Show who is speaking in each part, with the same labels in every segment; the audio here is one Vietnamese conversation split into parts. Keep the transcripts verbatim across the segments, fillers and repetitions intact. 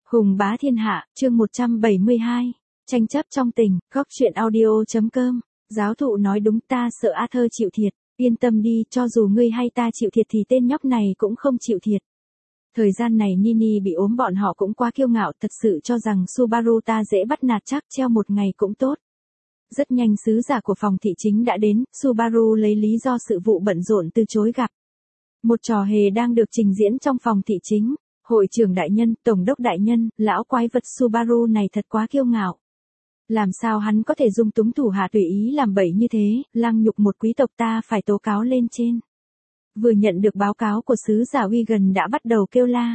Speaker 1: Hùng bá thiên hạ, chương một trăm bảy mươi hai. Tranh chấp trong tình, góc truyện audio.com. Giáo thụ nói đúng, ta sợ Arthur chịu thiệt. Yên tâm đi, cho dù ngươi hay ta chịu thiệt thì tên nhóc này cũng không chịu thiệt. Thời gian này Nini bị ốm bọn họ cũng quá kiêu ngạo, thật sự cho rằng Subaru ta dễ bắt nạt, chắc treo một ngày cũng tốt. Rất nhanh sứ giả của phòng thị chính đã đến, Subaru lấy lý do sự vụ bận rộn từ chối gặp. Một trò hề đang được trình diễn trong phòng thị chính. Hội trưởng đại nhân, tổng đốc đại nhân, lão quái vật Subaru này thật quá kiêu ngạo. Làm sao hắn có thể dung túng thủ hạ tùy ý làm bậy như thế, lăng nhục một quý tộc, ta phải tố cáo lên trên. Vừa nhận được báo cáo của sứ giả Wigan đã bắt đầu kêu la.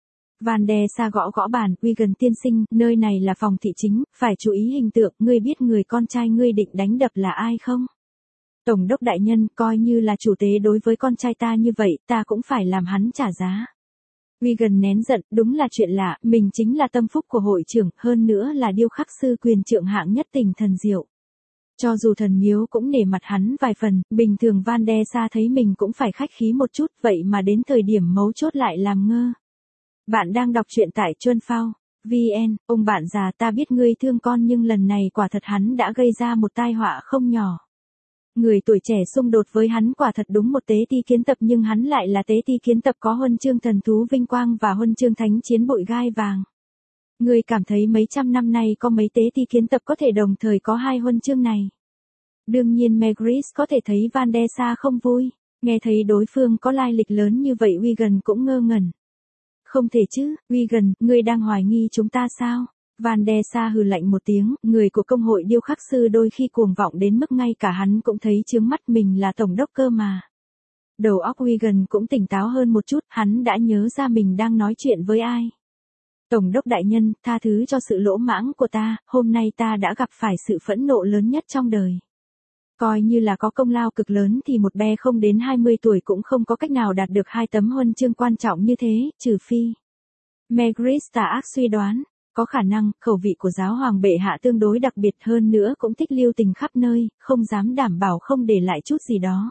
Speaker 1: Van der Sa gõ gõ bàn, Wigan tiên sinh, nơi này là phòng thị chính, phải chú ý hình tượng, ngươi biết người con trai ngươi định đánh đập là ai không? Tổng đốc đại nhân, coi như là chủ tế đối với con trai ta như vậy, ta cũng phải làm hắn trả giá. Wigan nén giận, đúng là chuyện lạ, mình chính là tâm phúc của hội trưởng, hơn nữa là điêu khắc sư quyền trượng hạng nhất tỉnh thần diệu. Cho dù thần miếu cũng nể mặt hắn vài phần, bình thường Van der Sa thấy mình cũng phải khách khí một chút, vậy mà đến thời điểm mấu chốt lại làm ngơ. Bạn đang đọc truyện tại Chuân Phao, vn, ông bạn già, ta biết ngươi thương con nhưng lần này quả thật hắn đã gây ra một tai họa không nhỏ. Người tuổi trẻ xung đột với hắn quả thật đúng một tế ti kiến tập, nhưng hắn lại là tế ti kiến tập có huân chương thần thú vinh quang và huân chương thánh chiến bội gai vàng. Người cảm thấy mấy trăm năm nay có mấy tế ti kiến tập có thể đồng thời có hai huân chương này. Đương nhiên Maegris có thể thấy Van der Sa không vui, nghe thấy đối phương có lai lịch lớn như vậy Wigan cũng ngơ ngẩn. Không thể chứ, Wigan, ngươi đang hoài nghi chúng ta sao? Van der Sa hừ lạnh một tiếng, người của công hội điêu khắc sư đôi khi cuồng vọng đến mức ngay cả hắn cũng thấy chướng mắt, mình là tổng đốc cơ mà. Đầu óc Wigan cũng tỉnh táo hơn một chút, hắn đã nhớ ra mình đang nói chuyện với ai. Tổng đốc đại nhân, tha thứ cho sự lỗ mãng của ta, hôm nay ta đã gặp phải sự phẫn nộ lớn nhất trong đời. Coi như là có công lao cực lớn thì một bé không đến hai mươi tuổi cũng không có cách nào đạt được hai tấm huân chương quan trọng như thế, trừ phi. Maegris tà ác suy đoán. Có khả năng, khẩu vị của giáo hoàng bệ hạ tương đối đặc biệt, hơn nữa cũng thích lưu tình khắp nơi, không dám đảm bảo không để lại chút gì đó.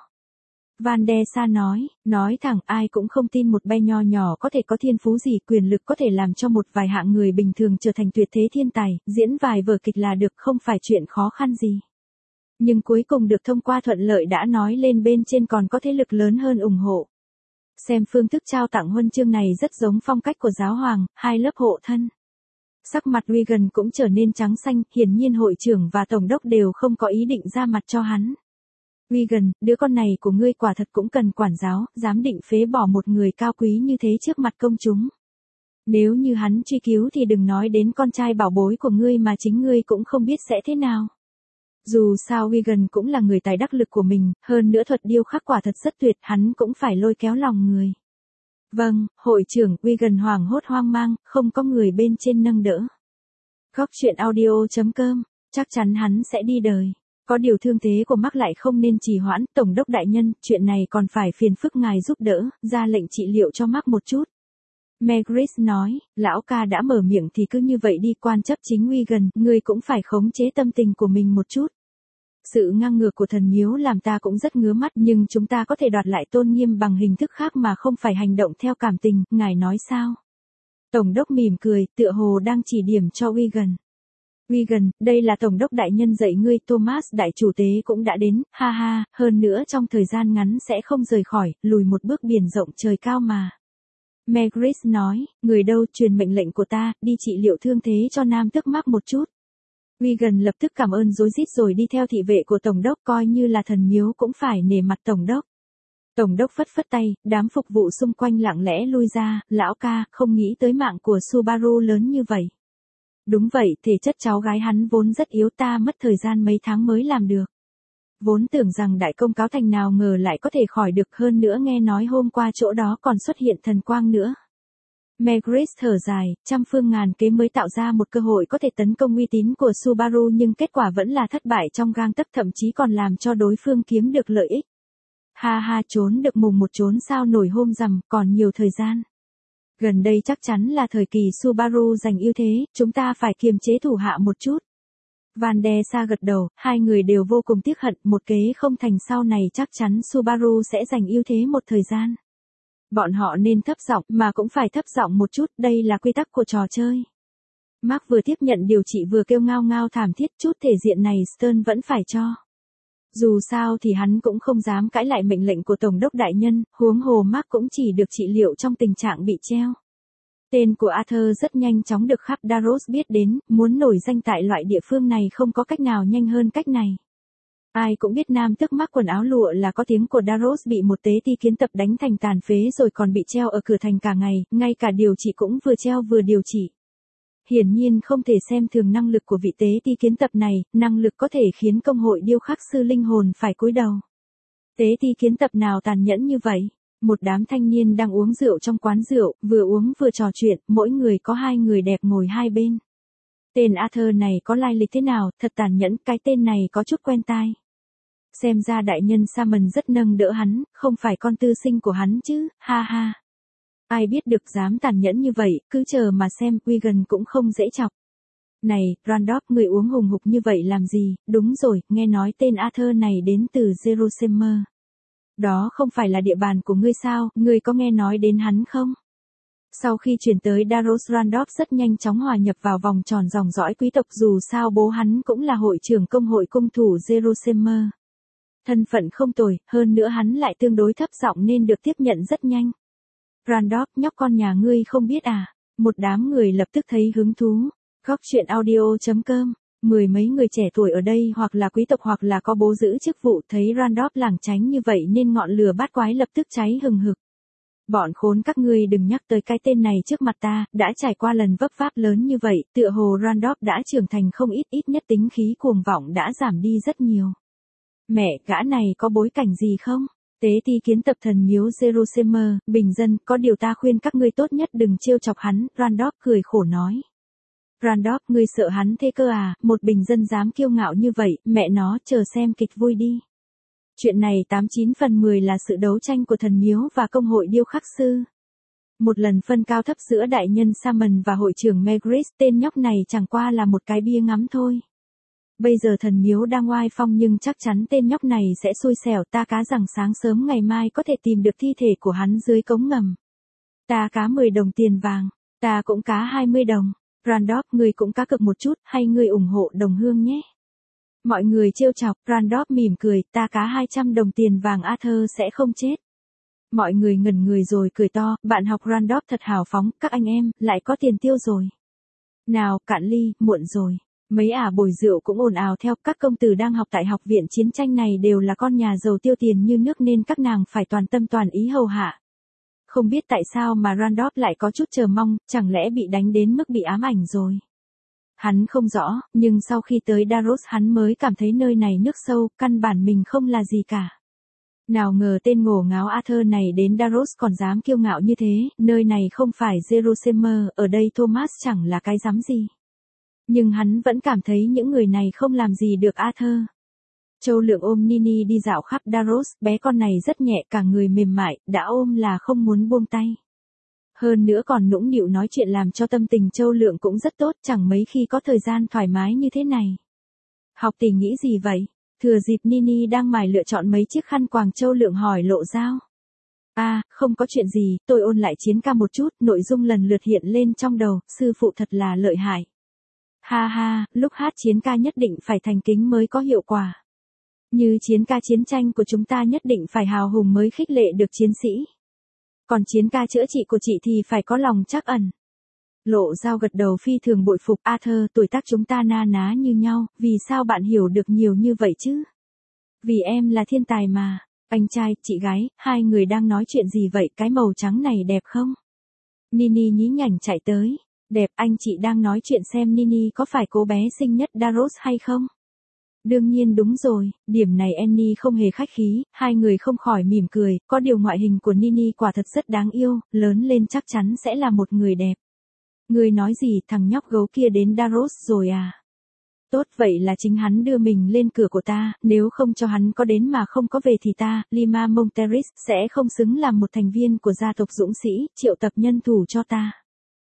Speaker 1: Van der Sa nói, nói thẳng ai cũng không tin một bé nho nhỏ có thể có thiên phú gì, quyền lực có thể làm cho một vài hạng người bình thường trở thành tuyệt thế thiên tài, diễn vài vở kịch là được, không phải chuyện khó khăn gì. Nhưng cuối cùng được thông qua thuận lợi đã nói lên bên trên còn có thế lực lớn hơn ủng hộ. Xem phương thức trao tặng huân chương này rất giống phong cách của giáo hoàng, hai lớp hộ thân. Sắc mặt Wigan cũng trở nên trắng xanh, hiển nhiên hội trưởng và tổng đốc đều không có ý định ra mặt cho hắn. Wigan, đứa con này của ngươi quả thật cũng cần quản giáo, dám định phế bỏ một người cao quý như thế trước mặt công chúng. Nếu như hắn truy cứu thì đừng nói đến con trai bảo bối của ngươi mà chính ngươi cũng không biết sẽ thế nào. Dù sao Wigan cũng là người tài đắc lực của mình, hơn nữa thuật điêu khắc quả thật rất tuyệt, hắn cũng phải lôi kéo lòng người. Vâng, hội trưởng, Wigan hoảng hốt hoang mang, không có người bên trên nâng đỡ. Góc truyện audio.com, chắc chắn hắn sẽ đi đời. Có điều thương thế của Mark lại không nên trì hoãn, tổng đốc đại nhân, chuyện này còn phải phiền phức ngài giúp đỡ, ra lệnh trị liệu cho Mark một chút. Maegris nói, lão ca đã mở miệng thì cứ như vậy đi, quan chấp chính Wigan, ngươi cũng phải khống chế tâm tình của mình một chút. Sự ngang ngược của thần miếu làm ta cũng rất ngứa mắt, nhưng chúng ta có thể đoạt lại tôn nghiêm bằng hình thức khác mà không phải hành động theo cảm tình, ngài nói sao? Tổng đốc mỉm cười, tựa hồ đang chỉ điểm cho Wigan. Wigan, đây là tổng đốc đại nhân dạy ngươi, Thomas đại chủ tế cũng đã đến, ha ha, hơn nữa trong thời gian ngắn sẽ không rời khỏi, lùi một bước biển rộng trời cao mà. Maegris nói, người đâu, truyền mệnh lệnh của ta, đi trị liệu thương thế cho nam tước Mark một chút. Wigan lập tức cảm ơn rối rít rồi đi theo thị vệ của tổng đốc, coi như là thần miếu cũng phải nể mặt tổng đốc. Tổng đốc phất phất tay, đám phục vụ xung quanh lặng lẽ lui ra, lão ca, không nghĩ tới mạng của Subaru lớn như vậy. Đúng vậy, thể chất cháu gái hắn vốn rất yếu, ta mất thời gian mấy tháng mới làm được. Vốn tưởng rằng đại công cáo thành, nào ngờ lại có thể khỏi được, hơn nữa nghe nói hôm qua chỗ đó còn xuất hiện thần quang nữa. Maegris thở dài, trăm phương ngàn kế mới tạo ra một cơ hội có thể tấn công uy tín của Subaru, nhưng kết quả vẫn là thất bại trong gang tấc, thậm chí còn làm cho đối phương kiếm được lợi ích. Ha ha, trốn được mùng một trốn sao nổi, hôm rằm, còn nhiều thời gian. Gần đây chắc chắn là thời kỳ Subaru giành ưu thế, chúng ta phải kiềm chế thủ hạ một chút. Van der Sa gật đầu, hai người đều vô cùng tiếc hận, một kế không thành sau này chắc chắn Subaru sẽ giành ưu thế một thời gian. Bọn họ nên thấp giọng, mà cũng phải thấp giọng một chút, đây là quy tắc của trò chơi. Mark vừa tiếp nhận điều trị vừa kêu ngao ngao thảm thiết, chút thể diện này Stern vẫn phải cho. Dù sao thì hắn cũng không dám cãi lại mệnh lệnh của Tổng đốc đại nhân, huống hồ Mark cũng chỉ được trị liệu trong tình trạng bị treo. Tên của Arthur rất nhanh chóng được khắp Daros biết đến, muốn nổi danh tại loại địa phương này không có cách nào nhanh hơn cách này. Ai cũng biết nam tước Mark quần áo lụa là có tiếng của Daros bị một tế ti kiến tập đánh thành tàn phế rồi còn bị treo ở cửa thành cả ngày, ngay cả điều trị cũng vừa treo vừa điều trị. Hiển nhiên không thể xem thường năng lực của vị tế ti kiến tập này, năng lực có thể khiến công hội điêu khắc sư linh hồn phải cúi đầu. Tế ti kiến tập nào tàn nhẫn như vậy? Một đám thanh niên đang uống rượu trong quán rượu, vừa uống vừa trò chuyện, mỗi người có hai người đẹp ngồi hai bên. Tên Arthur này có lai lịch thế nào, thật tàn nhẫn, cái tên này có chút quen tai. Xem ra đại nhân Salmon rất nâng đỡ hắn, không phải con tư sinh của hắn chứ, ha ha. Ai biết được dám tàn nhẫn như vậy, cứ chờ mà xem, Wigan cũng không dễ chọc. Này, Randolph, người uống hùng hục như vậy làm gì? Đúng rồi, nghe nói tên Arthur này đến từ Jerusalem. Đó không phải là địa bàn của ngươi sao, ngươi có nghe nói đến hắn không? Sau khi chuyển tới Daros, Randolph rất nhanh chóng hòa nhập vào vòng tròn dòng dõi quý tộc, dù sao bố hắn cũng là hội trưởng công hội cung thủ Jerusalem. Thân phận không tồi, hơn nữa hắn lại tương đối thấp giọng nên được tiếp nhận rất nhanh. Randolph, nhóc con nhà ngươi không biết à? Một đám người lập tức thấy hứng thú. Góc chuyện audio chấm com. Mười mấy người trẻ tuổi ở đây hoặc là quý tộc hoặc là có bố giữ chức vụ, thấy Randolph lảng tránh như vậy nên ngọn lửa bát quái lập tức cháy hừng hực. Bọn khốn các ngươi đừng nhắc tới cái tên này trước mặt ta, đã trải qua lần vấp váp lớn như vậy, tựa hồ Randolph đã trưởng thành không ít, ít nhất tính khí cuồng vọng đã giảm đi rất nhiều. Mẹ, gã này có bối cảnh gì không? Tế ti kiến tập thần miếu Jerusalem, bình dân, có điều ta khuyên các ngươi tốt nhất đừng trêu chọc hắn, Randolph cười khổ nói. Randolph, ngươi sợ hắn thế cơ à, một bình dân dám kiêu ngạo như vậy, mẹ nó, chờ xem kịch vui đi. Chuyện này tám chín phần mười là sự đấu tranh của thần miếu và công hội điêu khắc sư. Một lần phân cao thấp giữa đại nhân Salmon và hội trưởng Megris, tên nhóc này chẳng qua là một cái bia ngắm thôi. Bây giờ thần miếu đang oai phong nhưng chắc chắn tên nhóc này sẽ xui xẻo, ta cá rằng sáng sớm ngày mai có thể tìm được thi thể của hắn dưới cống ngầm. Ta cá mười đồng tiền vàng, ta cũng cá hai mươi đồng. Randolph, ngươi cũng cá cược một chút, hay ngươi ủng hộ đồng hương nhé. Mọi người trêu chọc, Randolph mỉm cười, ta cá hai trăm đồng tiền vàng, Arthur sẽ không chết. Mọi người ngẩn người rồi cười to, bạn học Randolph thật hào phóng, các anh em, lại có tiền tiêu rồi. Nào, cạn ly, muộn rồi. Mấy ả bồi rượu cũng ồn ào theo, các công tử đang học tại học viện chiến tranh này đều là con nhà giàu tiêu tiền như nước nên các nàng phải toàn tâm toàn ý hầu hạ. Không biết tại sao mà Randolph lại có chút chờ mong, chẳng lẽ bị đánh đến mức bị ám ảnh rồi. Hắn không rõ, nhưng sau khi tới Daros hắn mới cảm thấy nơi này nước sâu, căn bản mình không là gì cả. Nào ngờ tên ngổ ngáo Arthur này đến Daros còn dám kiêu ngạo như thế, nơi này không phải Jerusalem, ở đây Thomas chẳng là cái dám gì. Nhưng hắn vẫn cảm thấy những người này không làm gì được Arthur. Châu Lượng ôm Nini đi dạo khắp Daros, bé con này rất nhẹ, cả người mềm mại, đã ôm là không muốn buông tay. Hơn nữa còn nũng nịu nói chuyện làm cho tâm tình Châu Lượng cũng rất tốt, chẳng mấy khi có thời gian thoải mái như thế này. Học tỷ nghĩ gì vậy? Thừa dịp Nini đang mải lựa chọn mấy chiếc khăn quàng, Châu Lượng hỏi lộ dao. À, không có chuyện gì, tôi ôn lại chiến ca một chút, nội dung lần lượt hiện lên trong đầu, sư phụ thật là lợi hại. Ha ha, lúc hát chiến ca nhất định phải thành kính mới có hiệu quả. Như chiến ca chiến tranh của chúng ta nhất định phải hào hùng mới khích lệ được chiến sĩ. Còn chiến ca chữa trị của chị thì phải có lòng trắc ẩn. Lộ dao gật đầu phi thường bội phục. Arthur, tuổi tác chúng ta na ná như nhau, vì sao bạn hiểu được nhiều như vậy chứ? Vì em là thiên tài mà. Anh trai, chị gái, hai người đang nói chuyện gì vậy, cái màu trắng này đẹp không? Nini nhí nhảnh chạy tới. Đẹp, anh chị đang nói chuyện xem Nini có phải cô bé xinh nhất Daros hay không? Đương nhiên đúng rồi, điểm này Annie không hề khách khí, hai người không khỏi mỉm cười, có điều ngoại hình của Nini quả thật rất đáng yêu, lớn lên chắc chắn sẽ là một người đẹp. Người nói gì, thằng nhóc gấu kia đến Daros rồi à? Tốt, vậy là chính hắn đưa mình lên cửa của ta, nếu không cho hắn có đến mà không có về thì ta, Lima Monteris, sẽ không xứng làm một thành viên của gia tộc dũng sĩ, triệu tập nhân thủ cho ta.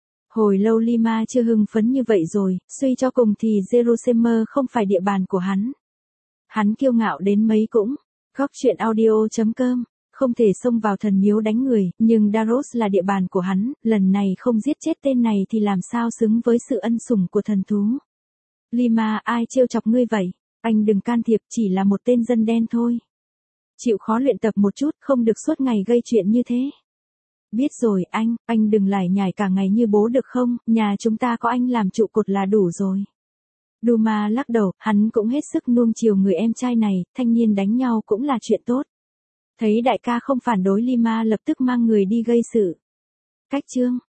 Speaker 1: Hồi lâu Lima chưa hưng phấn như vậy rồi, suy cho cùng thì Jerusalem không phải địa bàn của hắn. Hắn kiêu ngạo đến mấy cũng. Góc chuyện audio chấm com không thể xông vào thần miếu đánh người, nhưng Daros là địa bàn của hắn, lần này không giết chết tên này thì làm sao xứng với sự ân sủng của thần thú. Lima, ai trêu chọc ngươi vậy? Anh đừng can thiệp, chỉ là một tên dân đen thôi. Chịu khó luyện tập một chút, không được suốt ngày gây chuyện như thế. Biết rồi anh, anh đừng lải nhải cả ngày như bố được không, nhà chúng ta có anh làm trụ cột là đủ rồi. Duma lắc đầu, hắn cũng hết sức nuông chiều người em trai này, thanh niên đánh nhau cũng là chuyện tốt. Thấy đại ca không phản đối Lima lập tức mang người đi gây sự. Cách chương